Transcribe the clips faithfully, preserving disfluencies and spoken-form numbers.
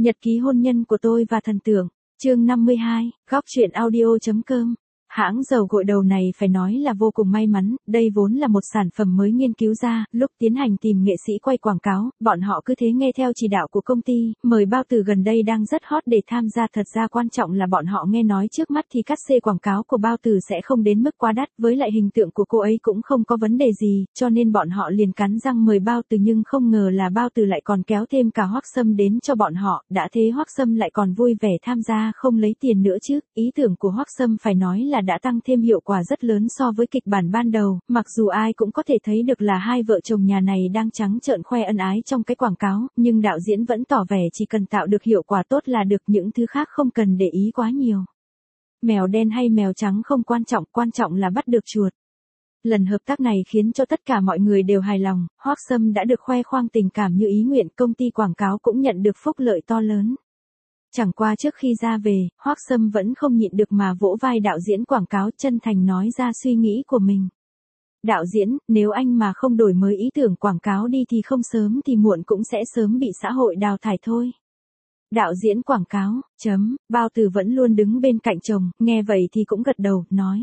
Nhật ký hôn nhân của tôi và thần tượng, chương năm mươi hai, góc truyện audio.com. Hãng dầu gội đầu này phải nói là vô cùng may mắn, đây vốn là một sản phẩm mới nghiên cứu ra, lúc tiến hành tìm nghệ sĩ quay quảng cáo, bọn họ cứ thế nghe theo chỉ đạo của công ty, mời Bao Tử gần đây đang rất hot để tham gia. Thật ra quan trọng là bọn họ nghe nói trước mắt thì cắt xê quảng cáo của Bao Tử sẽ không đến mức quá đắt, với lại hình tượng của cô ấy cũng không có vấn đề gì, cho nên bọn họ liền cắn răng mời Bao Tử, nhưng không ngờ là Bao Tử lại còn kéo thêm cả Hoắc Sâm đến cho bọn họ, đã thế Hoắc Sâm lại còn vui vẻ tham gia không lấy tiền nữa chứ. Ý tưởng của Hoắc Sâm phải nói là đã tăng thêm hiệu quả rất lớn so với kịch bản ban đầu, mặc dù ai cũng có thể thấy được là hai vợ chồng nhà này đang trắng trợn khoe ân ái trong cái quảng cáo, nhưng đạo diễn vẫn tỏ vẻ chỉ cần tạo được hiệu quả tốt là được, những thứ khác không cần để ý quá nhiều. Mèo đen hay mèo trắng không quan trọng, quan trọng là bắt được chuột. Lần hợp tác này khiến cho tất cả mọi người đều hài lòng, Hoắc Sâm đã được khoe khoang tình cảm như ý nguyện, công ty quảng cáo cũng nhận được phúc lợi to lớn. Chẳng qua trước khi ra về, Hoắc Sâm vẫn không nhịn được mà vỗ vai đạo diễn quảng cáo, chân thành nói ra suy nghĩ của mình. Đạo diễn, nếu anh mà không đổi mới ý tưởng quảng cáo đi thì không sớm thì muộn cũng sẽ sớm bị xã hội đào thải thôi. Đạo diễn quảng cáo, chấm, Bao Tử vẫn luôn đứng bên cạnh chồng, nghe vậy thì cũng gật đầu, nói.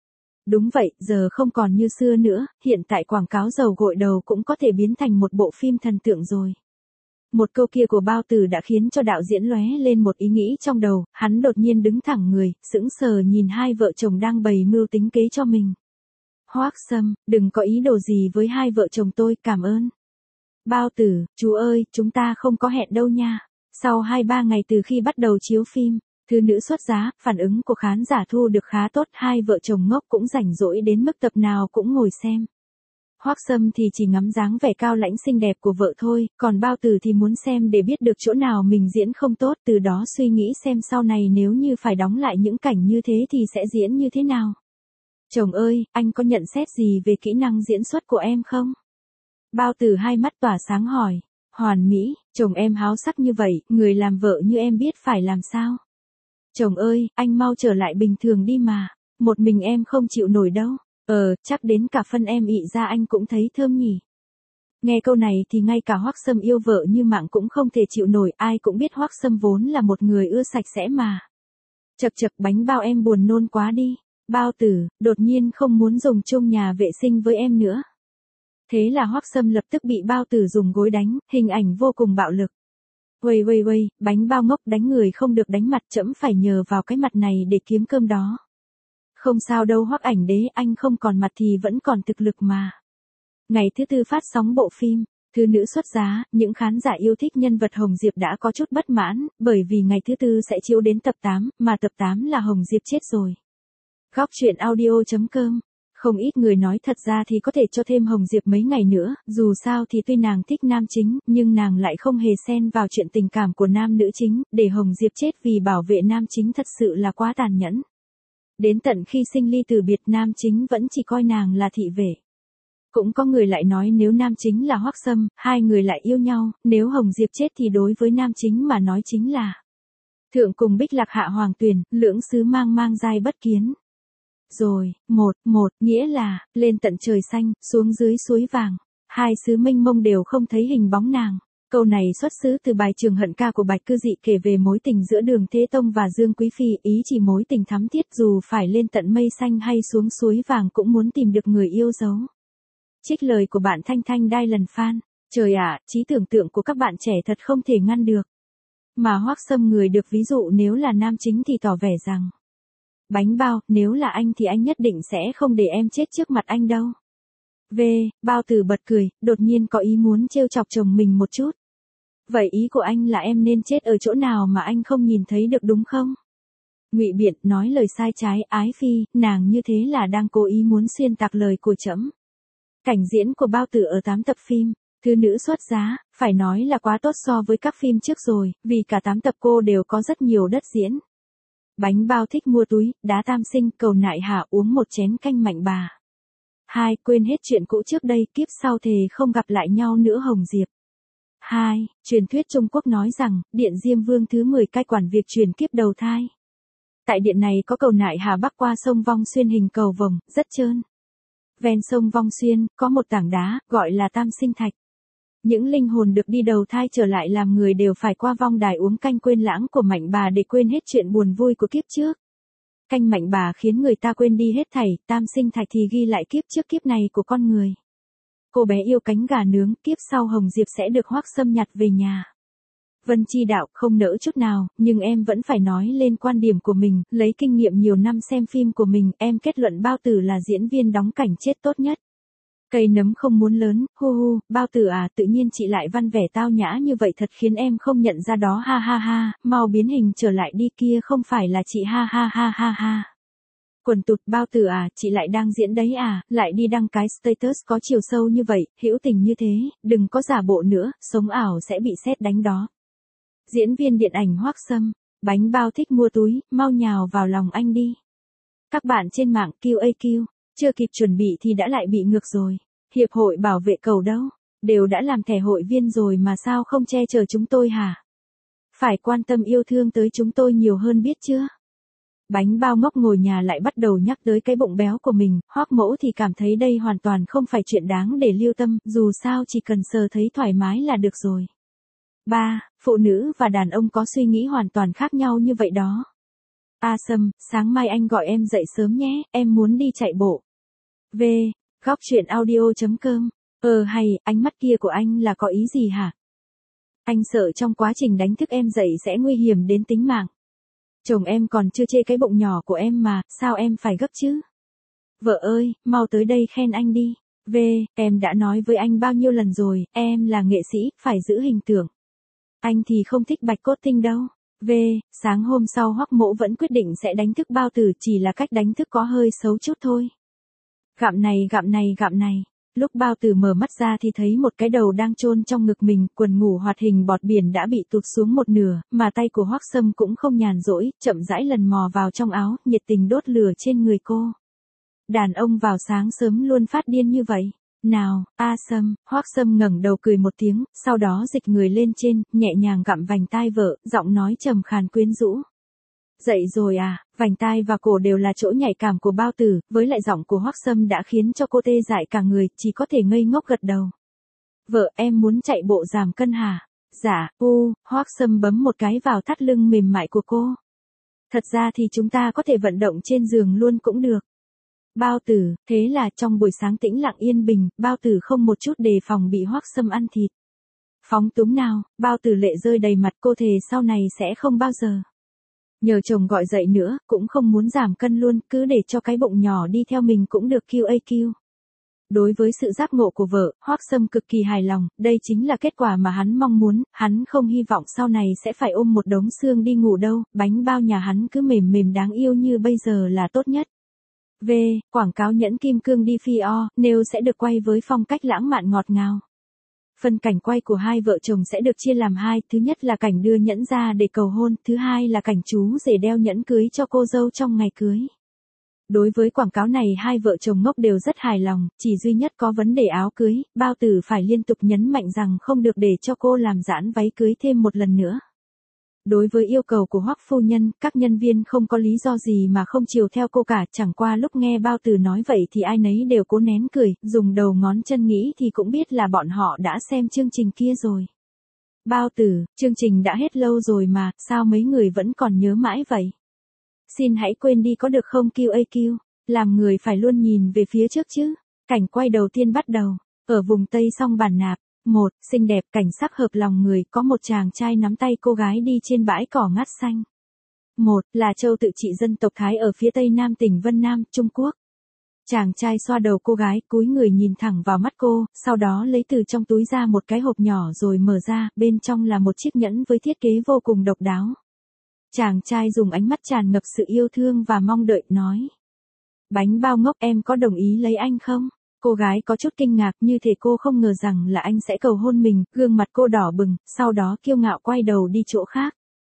Đúng vậy, giờ không còn như xưa nữa, hiện tại quảng cáo dầu gội đầu cũng có thể biến thành một bộ phim thần tượng rồi. Một câu kia của Bao Tử đã khiến cho đạo diễn lóe lên một ý nghĩ trong đầu, hắn đột nhiên đứng thẳng người, sững sờ nhìn hai vợ chồng đang bày mưu tính kế cho mình. Hoắc Sâm, đừng có ý đồ gì với hai vợ chồng tôi, cảm ơn. Bao Tử, chú ơi, chúng ta không có hẹn đâu nha. Sau hai ba ngày từ khi bắt đầu chiếu phim, Thư Nữ Xuất Giá, phản ứng của khán giả thu được khá tốt, hai vợ chồng ngốc cũng rảnh rỗi đến mức tập nào cũng ngồi xem. Hoắc Sâm thì chỉ ngắm dáng vẻ cao lãnh xinh đẹp của vợ thôi, còn Bao Tử thì muốn xem để biết được chỗ nào mình diễn không tốt, từ đó suy nghĩ xem sau này nếu như phải đóng lại những cảnh như thế thì sẽ diễn như thế nào. Chồng ơi, anh có nhận xét gì về kỹ năng diễn xuất của em không? Bao Tử hai mắt tỏa sáng hỏi. Hoàn mỹ, chồng em háo sắc như vậy, người làm vợ như em biết phải làm sao? Chồng ơi, anh mau trở lại bình thường đi mà, một mình em không chịu nổi đâu. Ờ, chắc đến cả phân em ị ra anh cũng thấy thơm nhỉ. Nghe câu này thì ngay cả Hoắc Sâm yêu vợ như mạng cũng không thể chịu nổi, ai cũng biết Hoắc Sâm vốn là một người ưa sạch sẽ mà. Chật chật, bánh bao em buồn nôn quá đi. Bao Tử, đột nhiên không muốn dùng chung nhà vệ sinh với em nữa. Thế là Hoắc Sâm lập tức bị Bao Tử dùng gối đánh, hình ảnh vô cùng bạo lực. Uầy uầy uầy, bánh bao ngốc, đánh người không được đánh mặt, trẫm phải nhờ vào cái mặt này để kiếm cơm đó. Không sao đâu Hoắc ảnh đế, anh không còn mặt thì vẫn còn thực lực mà. Ngày thứ tư phát sóng bộ phim Thư Nữ Xuất Giá, những khán giả yêu thích nhân vật Hồng Diệp đã có chút bất mãn, bởi vì ngày thứ tư sẽ chiếu đến tập tám, mà tập tám là Hồng Diệp chết rồi. Góc truyện audio.com. Không ít người nói thật ra thì có thể cho thêm Hồng Diệp mấy ngày nữa, dù sao thì tuy nàng thích nam chính, nhưng nàng lại không hề xen vào chuyện tình cảm của nam nữ chính, để Hồng Diệp chết vì bảo vệ nam chính thật sự là quá tàn nhẫn. Đến tận khi sinh ly từ biệt, nam chính vẫn chỉ coi nàng là thị vệ. Cũng có người lại nói nếu nam chính là Hoắc Sâm, hai người lại yêu nhau, nếu Hồng Diệp chết thì đối với nam chính mà nói chính là thượng cùng bích lạc hạ hoàng tuyển, lưỡng xứ mang mang giai bất kiến. Rồi, một, một, nghĩa là, lên tận trời xanh, xuống dưới suối vàng. Hai xứ mênh mông đều không thấy hình bóng nàng. Câu này xuất xứ từ bài Trường Hận Ca của Bạch Cư Dị, kể về mối tình giữa Đường Thế Tông và Dương Quý Phi, ý chỉ mối tình thắm thiết, dù phải lên tận mây xanh hay xuống suối vàng cũng muốn tìm được người yêu dấu. Trích lời của bạn Thanh Thanh Đai lần fan. Trời ạ, trí tưởng tượng của các bạn trẻ thật không thể ngăn được. Mà Hoắc Sâm người được ví dụ nếu là nam chính thì tỏ vẻ rằng bánh bao, nếu là anh thì anh nhất định sẽ không để em chết trước mặt anh đâu. V, Bao Tử bật cười, đột nhiên có ý muốn trêu chọc chồng mình một chút. Vậy ý của anh là em nên chết ở chỗ nào mà anh không nhìn thấy được đúng không? Ngụy biện, nói lời sai trái, ái phi, nàng như thế là đang cố ý muốn xuyên tạc lời của trẫm. Cảnh diễn của Bao Tử ở tám tập phim Thư Nữ Xuất Giá, phải nói là quá tốt so với các phim trước rồi, vì cả tám tập cô đều có rất nhiều đất diễn. Bánh bao thích mua túi, đá tam sinh, cầu nại hà, uống một chén canh mạnh bà. Hai, quên hết chuyện cũ trước đây, kiếp sau thề không gặp lại nhau nữa Hồng Diệp. Hai, truyền thuyết Trung Quốc nói rằng, điện Diêm Vương thứ mười cai quản việc truyền kiếp đầu thai. Tại điện này có cầu nại hà bắc qua sông Vong Xuyên hình cầu vồng, rất trơn. Ven sông Vong Xuyên, có một tảng đá, gọi là Tam Sinh Thạch. những linh hồn được đi đầu thai trở lại làm người đều phải qua vong đài uống canh quên lãng của Mạnh Bà để quên hết chuyện buồn vui của kiếp trước. Canh Mạnh Bà khiến người ta quên đi hết thảy, tam sinh thạch thì ghi lại kiếp trước kiếp này của con người. Cô bé yêu cánh gà nướng, kiếp sau Hồng Diệp sẽ được Hoắc Sâm nhặt về nhà. Vân Chi đạo không nỡ chút nào, nhưng em vẫn phải nói lên quan điểm của mình, lấy kinh nghiệm nhiều năm xem phim của mình, em kết luận Bao Tử là diễn viên đóng cảnh chết tốt nhất. Cây nấm không muốn lớn, hu hu, Bao Tử à, tự nhiên chị lại văn vẻ tao nhã như vậy thật khiến em không nhận ra đó, ha ha ha, mau biến hình trở lại đi, kia không phải là chị, ha ha ha ha ha. Quần tụt, Bao Tử à, chị lại đang diễn đấy à, lại đi đăng cái status có chiều sâu như vậy, hữu tình như thế, đừng có giả bộ nữa, sống ảo sẽ bị sét đánh đó. Diễn viên điện ảnh Hoắc Sâm, bánh bao thích mua túi, mau nhào vào lòng anh đi. Các bạn trên mạng Q A Q, chưa kịp chuẩn bị thì đã lại bị ngược rồi. Hiệp hội bảo vệ cầu đâu? Đều đã làm thẻ hội viên rồi mà sao không che chở chúng tôi hả? Phải quan tâm yêu thương tới chúng tôi nhiều hơn biết chưa? Bánh bao ngốc ngồi nhà lại bắt đầu nhắc tới cái bụng béo của mình, Hoắc Mẫu thì cảm thấy đây hoàn toàn không phải chuyện đáng để lưu tâm, dù sao chỉ cần sờ thấy thoải mái là được rồi. ba. Phụ nữ và đàn ông có suy nghĩ hoàn toàn khác nhau như vậy đó. A Sâm, sáng mai anh gọi em dậy sớm nhé, em muốn đi chạy bộ. V. Góc truyện audio chấm com. Ờ hay, ánh mắt kia của anh là có ý gì hả? Anh sợ trong quá trình đánh thức em dậy sẽ nguy hiểm đến tính mạng. Chồng em còn chưa chê cái bụng nhỏ của em mà, sao em phải gấp chứ? Vợ ơi, mau tới đây khen anh đi. V. Em đã nói với anh bao nhiêu lần rồi, em là nghệ sĩ, phải giữ hình tượng. Anh thì không thích bạch cốt tinh đâu. V. Sáng hôm sau Hoắc Mỗ vẫn quyết định sẽ đánh thức Bao Tử, chỉ là cách đánh thức có hơi xấu chút thôi. Gặm này gặm này gặm này. Lúc Bao Tử mở mắt ra thì thấy một cái đầu đang chôn trong ngực mình, quần ngủ hoạt hình bọt biển đã bị tụt xuống một nửa, mà tay của Hoắc Sâm cũng không nhàn rỗi, chậm rãi lần mò vào trong áo, nhiệt tình đốt lửa trên người cô. Đàn ông vào sáng sớm luôn phát điên như vậy. Nào, A Sâm, Hoắc Sâm ngẩng đầu cười một tiếng, sau đó dịch người lên trên, nhẹ nhàng gặm vành tai vợ, giọng nói trầm khàn quyến rũ. Dậy rồi à, vành tai và cổ đều là chỗ nhạy cảm của Bao Tử, với lại giọng của Hoắc Sâm đã khiến cho cô tê dại cả người, chỉ có thể ngây ngốc gật đầu. Vợ, em muốn chạy bộ giảm cân hả? Dạ, u, Hoắc Sâm bấm một cái vào thắt lưng mềm mại của cô. Thật ra thì chúng ta có thể vận động trên giường luôn cũng được. Bao Tử, thế là trong buổi sáng tĩnh lặng yên bình, Bao Tử không một chút đề phòng bị Hoắc Sâm ăn thịt. Phóng túng nào, Bao Tử lệ rơi đầy mặt, cô thề sau này sẽ không bao giờ nhờ chồng gọi dậy nữa, cũng không muốn giảm cân luôn, cứ để cho cái bụng nhỏ đi theo mình cũng được Q A Q. Đối với sự giác ngộ của vợ, Hoắc Sâm cực kỳ hài lòng, đây chính là kết quả mà hắn mong muốn, hắn không hy vọng sau này sẽ phải ôm một đống xương đi ngủ đâu, bánh bao nhà hắn cứ mềm mềm đáng yêu như bây giờ là tốt nhất. V. Quảng cáo nhẫn kim cương đi phi o, nêu sẽ được quay với phong cách lãng mạn ngọt ngào. Phần cảnh quay của hai vợ chồng sẽ được chia làm hai, thứ nhất là cảnh đưa nhẫn ra để cầu hôn, thứ hai là cảnh chú rể đeo nhẫn cưới cho cô dâu trong ngày cưới. Đối với quảng cáo này hai vợ chồng ngốc đều rất hài lòng, chỉ duy nhất có vấn đề áo cưới, Bao Tử phải liên tục nhấn mạnh rằng không được để cho cô làm giãn váy cưới thêm một lần nữa. Đối với yêu cầu của Hoắc phu nhân, các nhân viên không có lý do gì mà không chiều theo cô cả, chẳng qua lúc nghe Bao Tử nói vậy thì ai nấy đều cố nén cười, dùng đầu ngón chân nghĩ thì cũng biết là bọn họ đã xem chương trình kia rồi. Bao Tử, chương trình đã hết lâu rồi mà, sao mấy người vẫn còn nhớ mãi vậy? Xin hãy quên đi có được không Q A Q, làm người phải luôn nhìn về phía trước chứ. Cảnh quay đầu tiên bắt đầu, ở vùng Tây Song Bản Nạp. Một, xinh đẹp, cảnh sắc hợp lòng người, có một chàng trai nắm tay cô gái đi trên bãi cỏ ngát xanh. Một, là Châu tự trị dân tộc Thái ở phía tây nam tỉnh Vân Nam, Trung Quốc. Chàng trai xoa đầu cô gái, cúi người nhìn thẳng vào mắt cô, sau đó lấy từ trong túi ra một cái hộp nhỏ rồi mở ra, bên trong là một chiếc nhẫn với thiết kế vô cùng độc đáo. Chàng trai dùng ánh mắt tràn ngập sự yêu thương và mong đợi, nói. Bánh bao ngốc, em có đồng ý lấy anh không? Cô gái có chút kinh ngạc, như thể cô không ngờ rằng là anh sẽ cầu hôn mình, gương mặt cô đỏ bừng, sau đó kiêu ngạo quay đầu đi chỗ khác.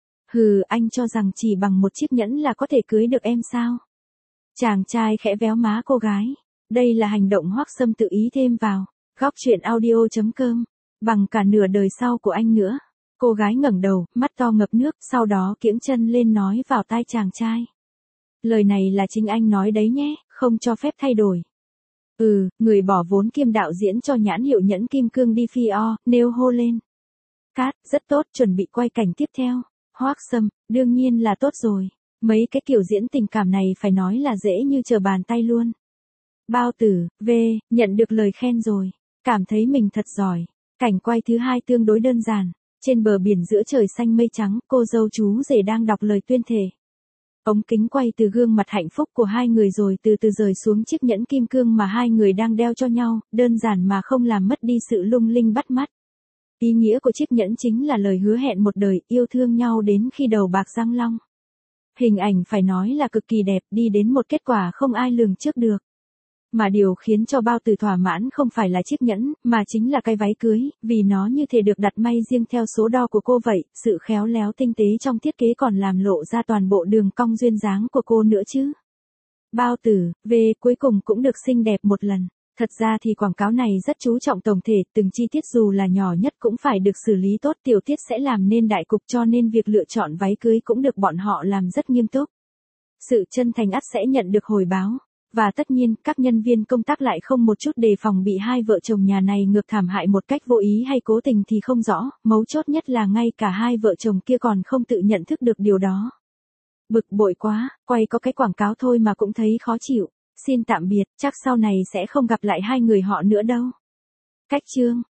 Hừ, anh cho rằng chỉ bằng một chiếc nhẫn là có thể cưới được em sao? Chàng trai khẽ véo má cô gái. Đây là hành động Hoắc Sâm tự ý thêm vào. Góc truyện audio chấm com. Bằng cả nửa đời sau của anh nữa. Cô gái ngẩng đầu, mắt to ngập nước, sau đó kiễng chân lên nói vào tai chàng trai. Lời này là chính anh nói đấy nhé, không cho phép thay đổi. Ừ, người bỏ vốn kiêm đạo diễn cho nhãn hiệu nhẫn kim cương đi phi o, nêu hô lên. Cát, rất tốt, chuẩn bị quay cảnh tiếp theo. Hoác Sâm, đương nhiên là tốt rồi. Mấy cái kiểu diễn tình cảm này phải nói là dễ như trở bàn tay luôn. Bao Tử, V, nhận được lời khen rồi. Cảm thấy mình thật giỏi. Cảnh quay thứ hai tương đối đơn giản. Trên bờ biển giữa trời xanh mây trắng, cô dâu chú rể đang đọc lời tuyên thệ. Ống kính quay từ gương mặt hạnh phúc của hai người rồi từ từ rời xuống chiếc nhẫn kim cương mà hai người đang đeo cho nhau, đơn giản mà không làm mất đi sự lung linh bắt mắt. Ý nghĩa của chiếc nhẫn chính là lời hứa hẹn một đời yêu thương nhau đến khi đầu bạc răng long. Hình ảnh phải nói là cực kỳ đẹp, đi đến một kết quả không ai lường trước được. Mà điều khiến cho Bao Tử thỏa mãn không phải là chiếc nhẫn, mà chính là cái váy cưới, vì nó như thể được đặt may riêng theo số đo của cô vậy, sự khéo léo tinh tế trong thiết kế còn làm lộ ra toàn bộ đường cong duyên dáng của cô nữa chứ. Bao Tử, về cuối cùng cũng được xinh đẹp một lần. Thật ra thì quảng cáo này rất chú trọng tổng thể, từng chi tiết dù là nhỏ nhất cũng phải được xử lý tốt, tiểu tiết sẽ làm nên đại cục, cho nên việc lựa chọn váy cưới cũng được bọn họ làm rất nghiêm túc. Sự chân thành ắt sẽ nhận được hồi báo. Và tất nhiên, các nhân viên công tác lại không một chút đề phòng bị hai vợ chồng nhà này ngược thảm hại một cách vô ý hay cố tình thì không rõ, mấu chốt nhất là ngay cả hai vợ chồng kia còn không tự nhận thức được điều đó. Bực bội quá, quay có cái quảng cáo thôi mà cũng thấy khó chịu. Xin tạm biệt, chắc sau này sẽ không gặp lại hai người họ nữa đâu. Cách chương